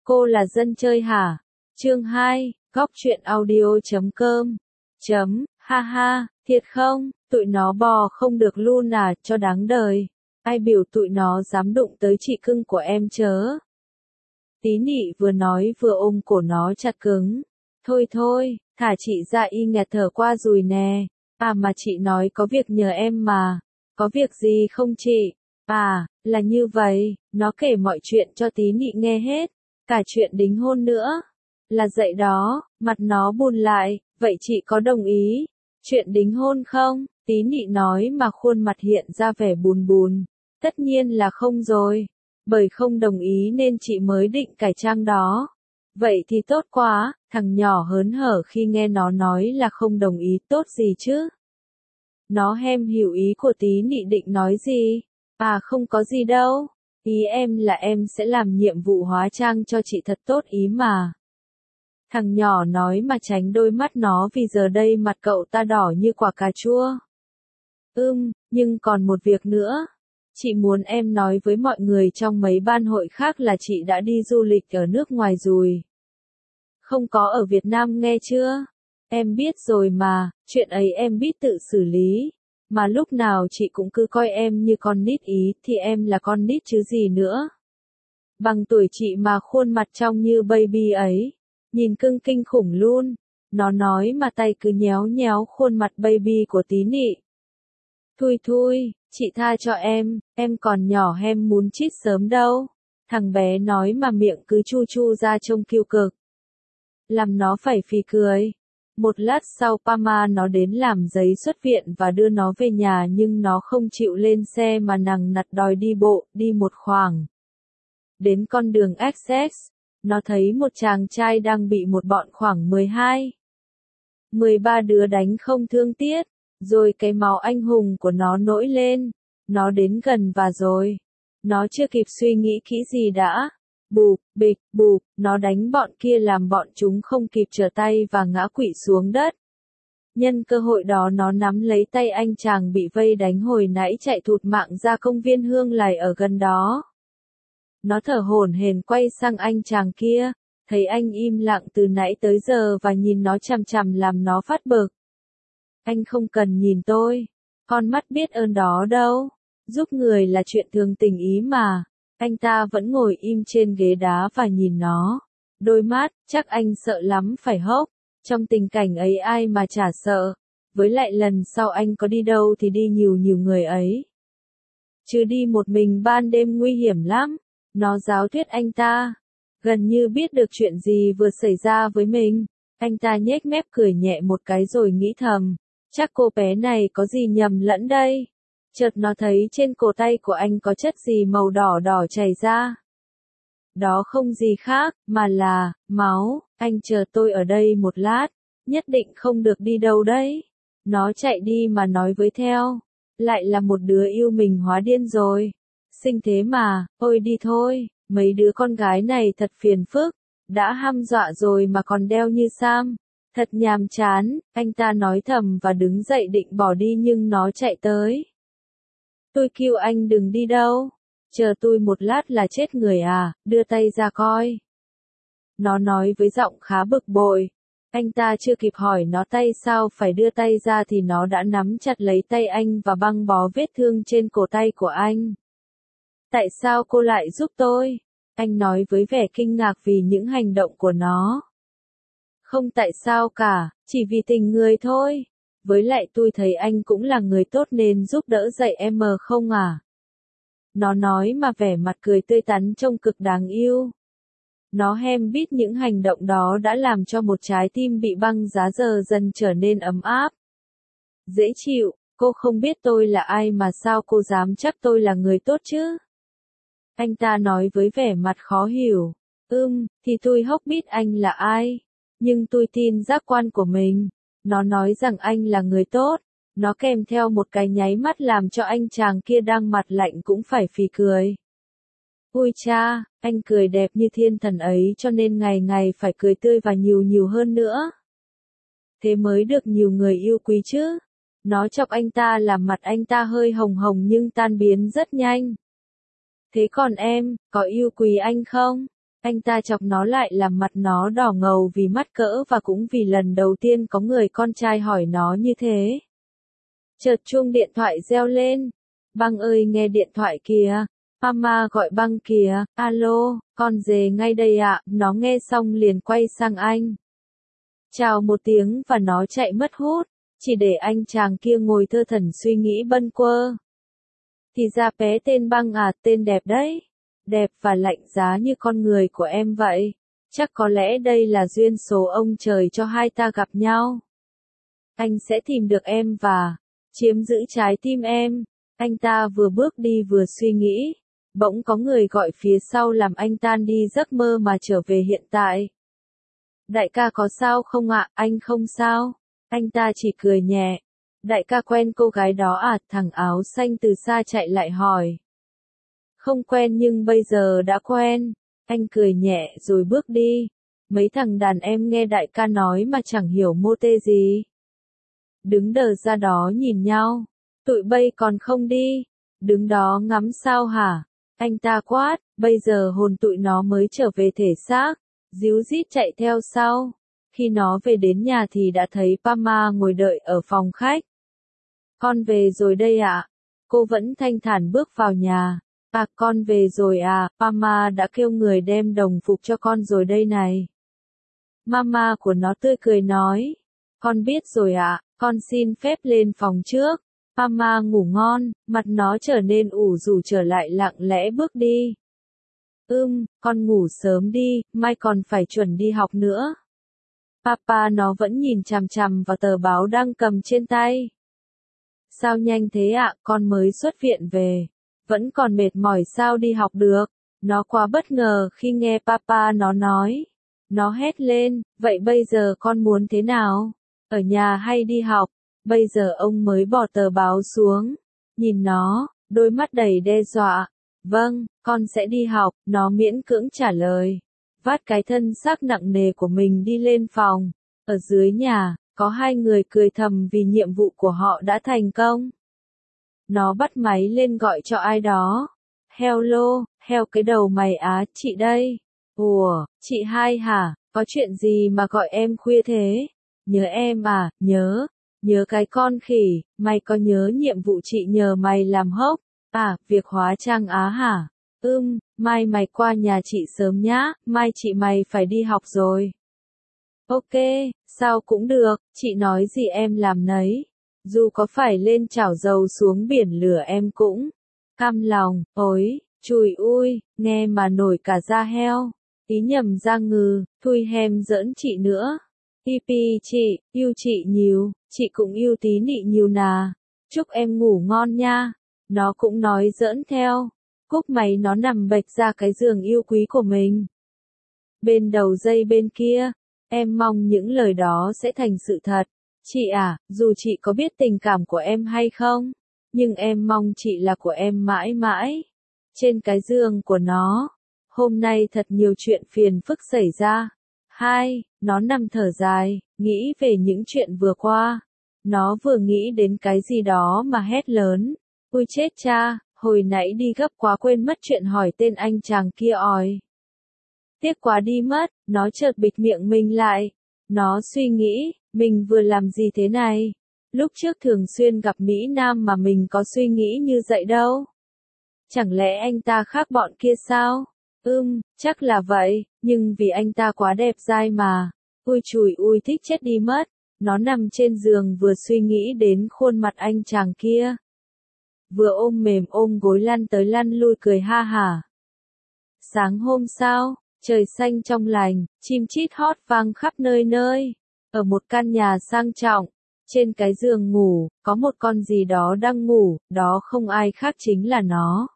Cô là dân chơi hả? Chương 2, góc truyện audio.com. Ha ha, thiệt không, tụi nó bò không được luôn à, cho đáng đời. Ai biểu tụi nó dám đụng tới chị cưng của em chớ. Tí nị vừa nói vừa ôm cổ nó chặt cứng. Thôi thôi, thả chị ra y nghẹt thở qua rồi nè. À mà chị nói có việc nhờ em mà. Có việc gì không chị? À, là như vậy, nó kể mọi chuyện cho tí nị nghe hết. Cả chuyện đính hôn nữa. Là dậy đó, mặt nó buồn lại, vậy chị có đồng ý? Chuyện đính hôn không? Tí nị nói mà khuôn mặt hiện ra vẻ buồn buồn. Tất nhiên là không rồi. Bởi không đồng ý nên chị mới định cải trang đó. Vậy thì tốt quá, thằng nhỏ hớn hở khi nghe nó nói là không đồng ý, tốt gì chứ? Nó hem hiểu ý của tí nị định nói gì? À không có gì đâu. Ý em là em sẽ làm nhiệm vụ hóa trang cho chị thật tốt ý mà. Thằng nhỏ nói mà tránh đôi mắt nó vì giờ đây mặt cậu ta đỏ như quả cà chua. Nhưng còn một việc nữa. Chị muốn em nói với mọi người trong mấy ban hội khác là chị đã đi du lịch ở nước ngoài rồi. Không có ở Việt Nam nghe chưa? Em biết rồi mà, chuyện ấy em biết tự xử lý. Mà lúc nào chị cũng cứ coi em như con nít ý, thì em là con nít chứ gì nữa. Bằng tuổi chị mà khuôn mặt trông như baby ấy. Nhìn cưng kinh khủng luôn. Nó nói mà tay cứ nhéo nhéo khuôn mặt baby của tí nị. Thui, chị tha cho em còn nhỏ em muốn chít sớm đâu. Thằng bé nói mà miệng cứ chu chu ra trông kiêu cực. Làm nó phải phì cười. Một lát sau Pama nó đến làm giấy xuất viện và đưa nó về nhà nhưng nó không chịu lên xe mà nằng nặc đòi đi bộ, đi một khoảng. Đến con đường Access, nó thấy một chàng trai đang bị một bọn khoảng 13 đứa đánh không thương tiếc, rồi cái máu anh hùng của nó nổi lên. Nó đến gần và rồi. Nó chưa kịp suy nghĩ kỹ gì đã. Bụp, bịch, bụp, nó đánh bọn kia làm bọn chúng không kịp trở tay và ngã quỵ xuống đất. Nhân cơ hội đó nó nắm lấy tay anh chàng bị vây đánh hồi nãy chạy thụt mạng ra công viên Hương Lài ở gần đó. Nó thở hổn hển quay sang anh chàng kia, thấy anh im lặng từ nãy tới giờ và nhìn nó chằm chằm làm nó phát bực. Anh không cần nhìn tôi, con mắt biết ơn đó đâu, giúp người là chuyện thường tình ý mà. Anh ta vẫn ngồi im trên ghế đá và nhìn nó. Đôi mắt, chắc anh sợ lắm phải hốc. Trong tình cảnh ấy ai mà chả sợ. Với lại lần sau anh có đi đâu thì đi nhiều người ấy. Chứ đi một mình ban đêm nguy hiểm lắm. Nó giáo thuyết anh ta. Gần như biết được chuyện gì vừa xảy ra với mình. Anh ta nhếch mép cười nhẹ một cái rồi nghĩ thầm. Chắc cô bé này có gì nhầm lẫn đây. Chợt nó thấy trên cổ tay của anh có chất gì màu đỏ đỏ chảy ra. Đó không gì khác, mà là, máu. Anh chờ tôi ở đây một lát, nhất định không được đi đâu đấy. Nó chạy đi mà nói với theo. Lại là một đứa yêu mình hóa điên rồi. Xinh thế mà, ôi đi thôi, mấy đứa con gái này thật phiền phức. Đã hăm dọa rồi mà còn đeo như Sam. Thật nhàm chán, anh ta nói thầm và đứng dậy định bỏ đi nhưng nó chạy tới. Tôi kêu anh đừng đi đâu. Chờ tôi một lát là chết người à, đưa tay ra coi. Nó nói với giọng khá bực bội. Anh ta chưa kịp hỏi nó tay sao phải đưa tay ra thì nó đã nắm chặt lấy tay anh và băng bó vết thương trên cổ tay của anh. Tại sao cô lại giúp tôi? Anh nói với vẻ kinh ngạc vì những hành động của nó. Không tại sao cả, chỉ vì tình người thôi. Với lại tôi thấy anh cũng là người tốt nên giúp đỡ dạy em không à? Nó nói mà vẻ mặt cười tươi tắn trông cực đáng yêu. Nó hem biết những hành động đó đã làm cho một trái tim bị băng giá giờ dần trở nên ấm áp. Dễ chịu, cô không biết tôi là ai mà sao cô dám chắc tôi là người tốt chứ? Anh ta nói với vẻ mặt khó hiểu. Thì tôi hốc biết anh là ai. Nhưng tôi tin giác quan của mình. Nó nói rằng anh là người tốt. Nó kèm theo một cái nháy mắt làm cho anh chàng kia đang mặt lạnh cũng phải phì cười. Ui cha, anh cười đẹp như thiên thần ấy cho nên ngày ngày phải cười tươi và nhiều hơn nữa. Thế mới được nhiều người yêu quý chứ. Nó chọc anh ta làm mặt anh ta hơi hồng hồng nhưng tan biến rất nhanh. Thế còn em, có yêu quý anh không? Anh ta chọc nó lại làm mặt nó đỏ ngầu vì mắc cỡ và cũng vì lần đầu tiên có người con trai hỏi nó như thế. Chợt chuông điện thoại reo lên. Băng ơi nghe điện thoại kìa. Mama gọi Băng kìa. Alo, con về ngay đây ạ. Nó nghe xong liền quay sang anh. Chào một tiếng và nó chạy mất hút. Chỉ để anh chàng kia ngồi thơ thẩn suy nghĩ bâng quơ. Thì ra bé tên Băng à, tên đẹp đấy. Đẹp và lạnh giá như con người của em vậy. Chắc có lẽ đây là duyên số ông trời cho hai ta gặp nhau. Anh sẽ tìm được em và chiếm giữ trái tim em. Anh ta vừa bước đi vừa suy nghĩ. Bỗng có người gọi phía sau làm anh tan đi giấc mơ mà trở về hiện tại. Đại ca có sao không ạ? Anh không sao. Anh ta chỉ cười nhẹ. Đại ca quen cô gái đó à? Thằng áo xanh từ xa chạy lại hỏi. Không quen nhưng bây giờ đã quen. Anh cười nhẹ rồi bước đi. Mấy thằng đàn em nghe đại ca nói mà chẳng hiểu mô tê gì. Đứng đờ ra đó nhìn nhau. Tụi bay còn không đi. Đứng đó ngắm sao hả? Anh ta quát, bây giờ hồn tụi nó mới trở về thể xác. Díu dít chạy theo sau. Khi nó về đến nhà thì đã thấy Pama ngồi đợi ở phòng khách. Con về rồi đây ạ. Cô vẫn thanh thản bước vào nhà. À con về rồi à, Pama đã kêu người đem đồng phục cho con rồi đây này. Mama của nó tươi cười nói. Con biết rồi ạ, con xin phép lên phòng trước. Pama ngủ ngon, mặt nó trở nên ủ rũ trở lại lặng lẽ bước đi. Con ngủ sớm đi, mai còn phải chuẩn đi học nữa. Papa nó vẫn nhìn chằm chằm vào tờ báo đang cầm trên tay. Sao nhanh thế ạ, con mới xuất viện về. Vẫn còn mệt mỏi sao đi học được. Nó quá bất ngờ khi nghe Papa nó nói. Nó hét lên, vậy bây giờ con muốn thế nào? Ở nhà hay đi học? Bây giờ ông mới bỏ tờ báo xuống. Nhìn nó, đôi mắt đầy đe dọa. Vâng, con sẽ đi học, nó miễn cưỡng trả lời. Vác cái thân xác nặng nề của mình đi lên phòng. Ở dưới nhà, có hai người cười thầm vì nhiệm vụ của họ đã thành công. Nó bắt máy lên gọi cho ai đó. Hello, heo cái đầu mày á, chị đây. Ủa, chị hai hả, có chuyện gì mà gọi em khuya thế? Nhớ em à, nhớ cái con khỉ, mày có nhớ nhiệm vụ chị nhờ mày làm hốc? À, việc hóa trang á hả? Mai mày qua nhà chị sớm nhá, mai chị mày phải đi học rồi. Ok, sao cũng được, chị nói gì em làm nấy. Dù có phải lên chảo dầu xuống biển lửa em cũng cam lòng. Ôi, chùi ui, nghe mà nổi cả da heo. Tí nhầm ra ngừ, thui hem giỡn chị nữa. Tipi chị, yêu chị nhiều, chị cũng yêu tí nị nhiều nà. Chúc em ngủ ngon nha. Nó cũng nói giỡn theo. Cúc mày nó nằm bệch ra cái giường yêu quý của mình. Bên đầu dây bên kia, em mong những lời đó sẽ thành sự thật. Chị à, dù chị có biết tình cảm của em hay không, nhưng em mong chị là của em mãi mãi. Trên cái giường của nó, hôm nay thật nhiều chuyện phiền phức xảy ra. Nó nằm thở dài, nghĩ về những chuyện vừa qua. Nó vừa nghĩ đến cái gì đó mà hét lớn. Ui chết cha, hồi nãy đi gấp quá quên mất chuyện hỏi tên anh chàng kia òi. Tiếc quá đi mất, nó chợt bịt miệng mình lại. Nó suy nghĩ, mình vừa làm gì thế này? Lúc trước thường xuyên gặp Mỹ Nam mà mình có suy nghĩ như vậy đâu. Chẳng lẽ anh ta khác bọn kia sao? Chắc là vậy, nhưng vì anh ta quá đẹp dai mà. Ui chùi ui thích chết đi mất. Nó nằm trên giường vừa suy nghĩ đến khuôn mặt anh chàng kia. Vừa ôm mềm ôm gối lăn tới lăn lui cười ha hả. Sáng hôm sau, trời xanh trong lành, chim chít hót vang khắp nơi nơi. Ở một căn nhà sang trọng, trên cái giường ngủ, có một con gì đó đang ngủ, đó không ai khác chính là nó.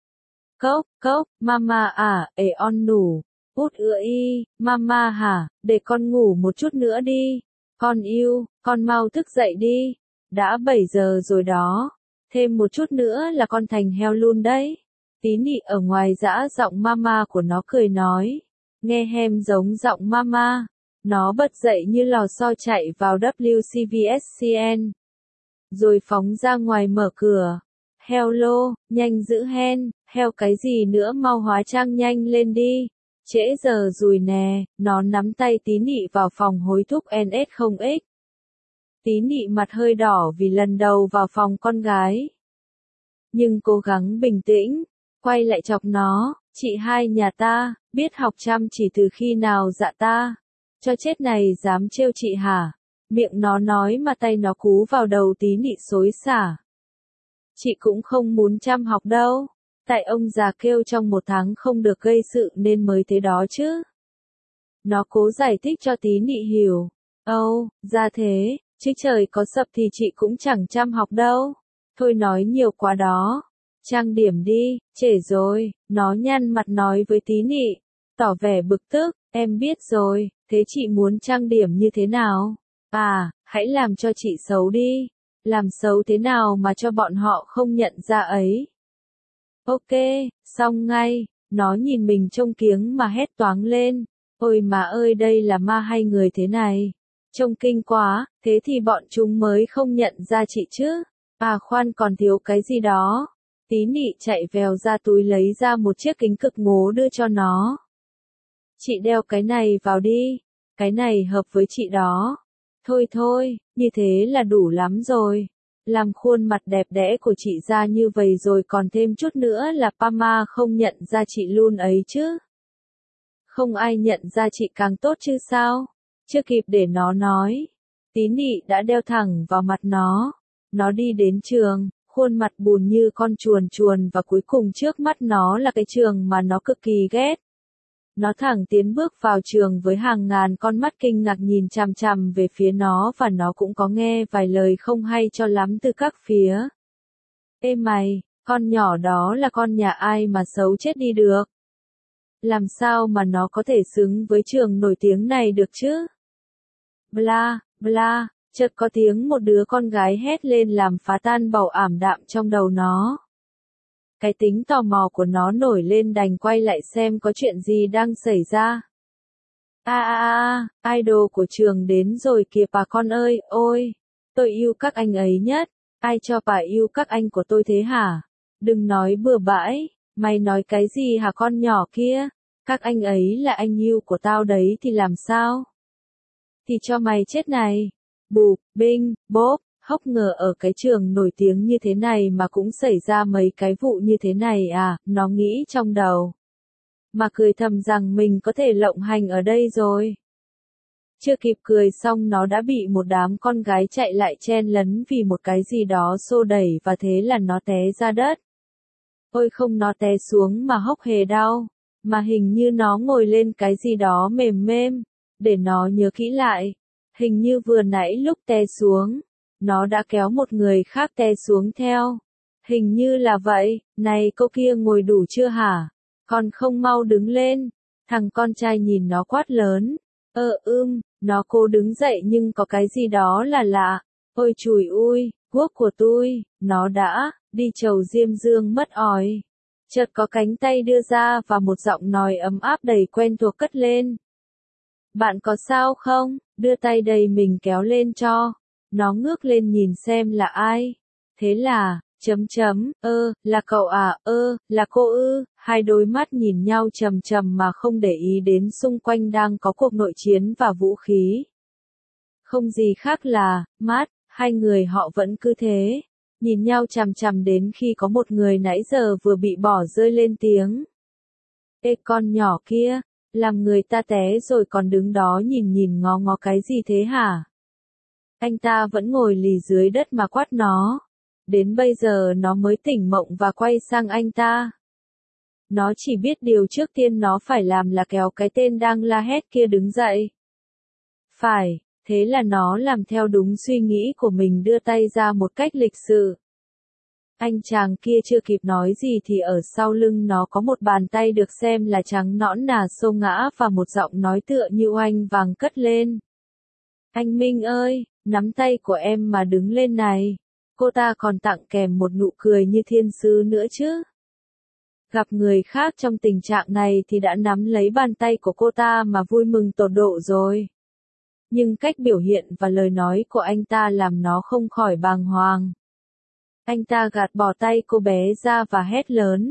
Cốc, mama à, on nủ. Út ưa y, mama hả, để con ngủ một chút nữa đi. Con yêu, con mau thức dậy đi. Đã 7 giờ rồi đó. Thêm một chút nữa là con thành heo luôn đấy. Tí nị ở ngoài giã giọng mama của nó cười nói. Nghe hem giống giọng mama. Nó bật dậy như lò xo chạy vào WCVSCN. Rồi phóng ra ngoài mở cửa. Hello, nhanh giữ hen, heo cái gì nữa mau hóa trang nhanh lên đi. Trễ giờ rồi nè, nó nắm tay Tí Nị vào phòng hối thúc NS0X. Tí Nị mặt hơi đỏ vì lần đầu vào phòng con gái. Nhưng cố gắng bình tĩnh, quay lại chọc nó, chị hai nhà ta, biết học chăm chỉ từ khi nào dạ ta? Cho chết này dám trêu chị hả? Miệng nó nói mà tay nó cú vào đầu Tí Nị xối xả. Chị cũng không muốn chăm học đâu. Tại ông già kêu trong 1 tháng không được gây sự nên mới thế đó chứ. Nó cố giải thích cho Tí Nị hiểu. Ra thế, chứ trời có sập thì chị cũng chẳng chăm học đâu. Thôi nói nhiều quá đó. Trang điểm đi, trễ rồi, nó nhăn mặt nói với Tí Nị, tỏ vẻ bực tức, em biết rồi, thế chị muốn trang điểm như thế nào? À, hãy làm cho chị xấu đi. Làm xấu thế nào mà cho bọn họ không nhận ra ấy? Ok, xong ngay, nó nhìn mình trông kiếng mà hét toáng lên. Ôi mà ơi đây là ma hay người thế này? Trông kinh quá, thế thì bọn chúng mới không nhận ra chị chứ? À khoan còn thiếu cái gì đó? Tí Nị chạy vèo ra túi lấy ra một chiếc kính cực ngố đưa cho nó. Chị đeo cái này vào đi, cái này hợp với chị đó. Thôi, như thế là đủ lắm rồi. Làm khuôn mặt đẹp đẽ của chị ra như vậy rồi còn thêm chút nữa là Pama không nhận ra chị luôn ấy chứ. Không ai nhận ra chị càng tốt chứ sao? Chưa kịp để nó nói. Tí Nị đã đeo thẳng vào mặt nó. Nó đi đến trường, khuôn mặt buồn như con chuồn chuồn và cuối cùng trước mắt nó là cái trường mà nó cực kỳ ghét. Nó thẳng tiến bước vào trường với hàng ngàn con mắt kinh ngạc nhìn chằm chằm về phía nó và nó cũng có nghe vài lời không hay cho lắm từ các phía. Ê mày, con nhỏ đó là con nhà ai mà xấu chết đi được? Làm sao mà nó có thể xứng với trường nổi tiếng này được chứ? Bla, bla, chợt có tiếng một đứa con gái hét lên làm phá tan bầu ảm đạm trong đầu nó. Cái tính tò mò của nó nổi lên đành quay lại xem có chuyện gì đang xảy ra. Idol của trường đến rồi kìa bà con ơi, ôi, tôi yêu các anh ấy nhất, ai cho bà yêu các anh của tôi thế hả? Đừng nói bừa bãi, mày nói cái gì hả con nhỏ kia? Các anh ấy là anh yêu của tao đấy thì làm sao? Thì cho mày chết này. Bụp, binh, bốp. Hốc ngờ ở cái trường nổi tiếng như thế này mà cũng xảy ra mấy cái vụ như thế này à, nó nghĩ trong đầu. Mà cười thầm rằng mình có thể lộng hành ở đây rồi. Chưa kịp cười xong nó đã bị một đám con gái chạy lại chen lấn vì một cái gì đó xô đẩy và thế là nó té ra đất. Ôi không nó té xuống mà hốc hề đau, mà hình như nó ngồi lên cái gì đó mềm mềm, để nó nhớ kỹ lại. Hình như vừa nãy lúc té xuống. Nó đã kéo một người khác té xuống theo. Hình như là vậy, này cô kia ngồi đủ chưa hả? Còn không mau đứng lên. Thằng con trai nhìn nó quát lớn. Nó cố đứng dậy nhưng có cái gì đó là lạ. Ôi chùi ui, guốc của tôi, nó đã đi chầu diêm dương mất ỏi. Chợt có cánh tay đưa ra và một giọng nói ấm áp đầy quen thuộc cất lên. Bạn có sao không? Đưa tay đầy mình kéo lên cho. Nó ngước lên nhìn xem là ai. Thế là, là cậu à, là cô ư. Hai đôi mắt nhìn nhau chầm chầm mà không để ý đến xung quanh đang có cuộc nội chiến và vũ khí. Không gì khác là, hai người họ vẫn cứ thế. Nhìn nhau chằm chằm đến khi có một người nãy giờ vừa bị bỏ rơi lên tiếng. Ê con nhỏ kia, làm người ta té rồi còn đứng đó nhìn ngó ngó cái gì thế hả? Anh ta vẫn ngồi lì dưới đất mà quát nó. Đến bây giờ nó mới tỉnh mộng và quay sang anh ta. Nó chỉ biết điều trước tiên nó phải làm là kéo cái tên đang la hét kia đứng dậy. Phải, thế là nó làm theo đúng suy nghĩ của mình đưa tay ra một cách lịch sự. Anh chàng kia chưa kịp nói gì thì ở sau lưng nó có một bàn tay được xem là trắng nõn nà xô ngã và một giọng nói tựa như oanh vàng cất lên. Anh Minh ơi, nắm tay của em mà đứng lên này. Cô ta còn tặng kèm một nụ cười như thiên sứ nữa chứ. Gặp người khác trong tình trạng này thì đã nắm lấy bàn tay của cô ta mà vui mừng tột độ rồi. Nhưng cách biểu hiện và lời nói của anh ta làm nó không khỏi bàng hoàng. Anh ta gạt bỏ tay cô bé ra và hét lớn.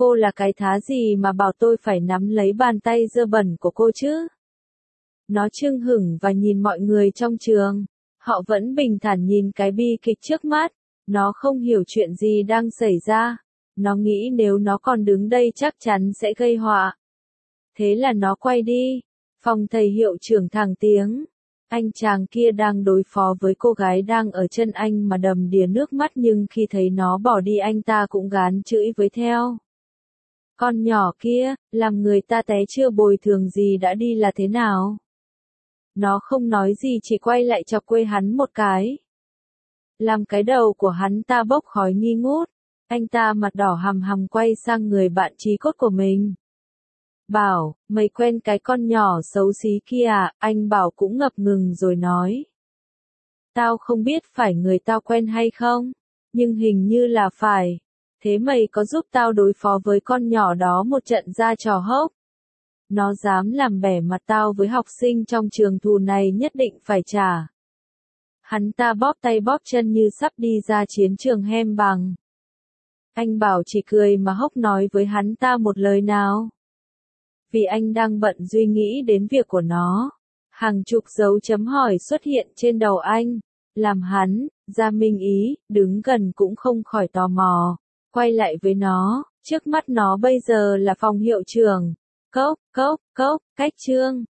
Cô là cái thá gì mà bảo tôi phải nắm lấy bàn tay dơ bẩn của cô chứ? Nó chưng hửng và nhìn mọi người trong trường. Họ vẫn bình thản nhìn cái bi kịch trước mắt. Nó không hiểu chuyện gì đang xảy ra. Nó nghĩ nếu nó còn đứng đây chắc chắn sẽ gây họa. Thế là nó quay đi. Phòng thầy hiệu trưởng thẳng tiếng. Anh chàng kia đang đối phó với cô gái đang ở chân anh mà đầm đìa nước mắt, nhưng khi thấy nó bỏ đi anh ta cũng gán chửi với theo. Con nhỏ kia, làm người ta té chưa bồi thường gì đã đi là thế nào? Nó không nói gì, chỉ quay lại chọc quê hắn một cái. Làm cái đầu của hắn ta bốc khói nghi ngút. Anh ta mặt đỏ hằm hằm quay sang người bạn chí cốt của mình. Bảo, mày quen cái con nhỏ xấu xí kia à? Anh Bảo cũng ngập ngừng rồi nói. Tao không biết phải người tao quen hay không, nhưng hình như là phải. Thế mày có giúp tao đối phó với con nhỏ đó một trận ra trò hốc? Nó dám làm bẻ mặt tao với học sinh trong trường, thù này nhất định phải trả. Hắn ta bóp tay bóp chân như sắp đi ra chiến trường hem bằng. Anh Bảo chỉ cười mà hốc nói với hắn ta một lời nào. Vì anh đang bận suy nghĩ đến việc của nó. Hàng chục dấu chấm hỏi xuất hiện trên đầu anh. Làm hắn, ra minh ý, đứng gần cũng không khỏi tò mò. Quay lại với nó, trước mắt nó bây giờ là phòng hiệu trưởng. Cốc, cách chương.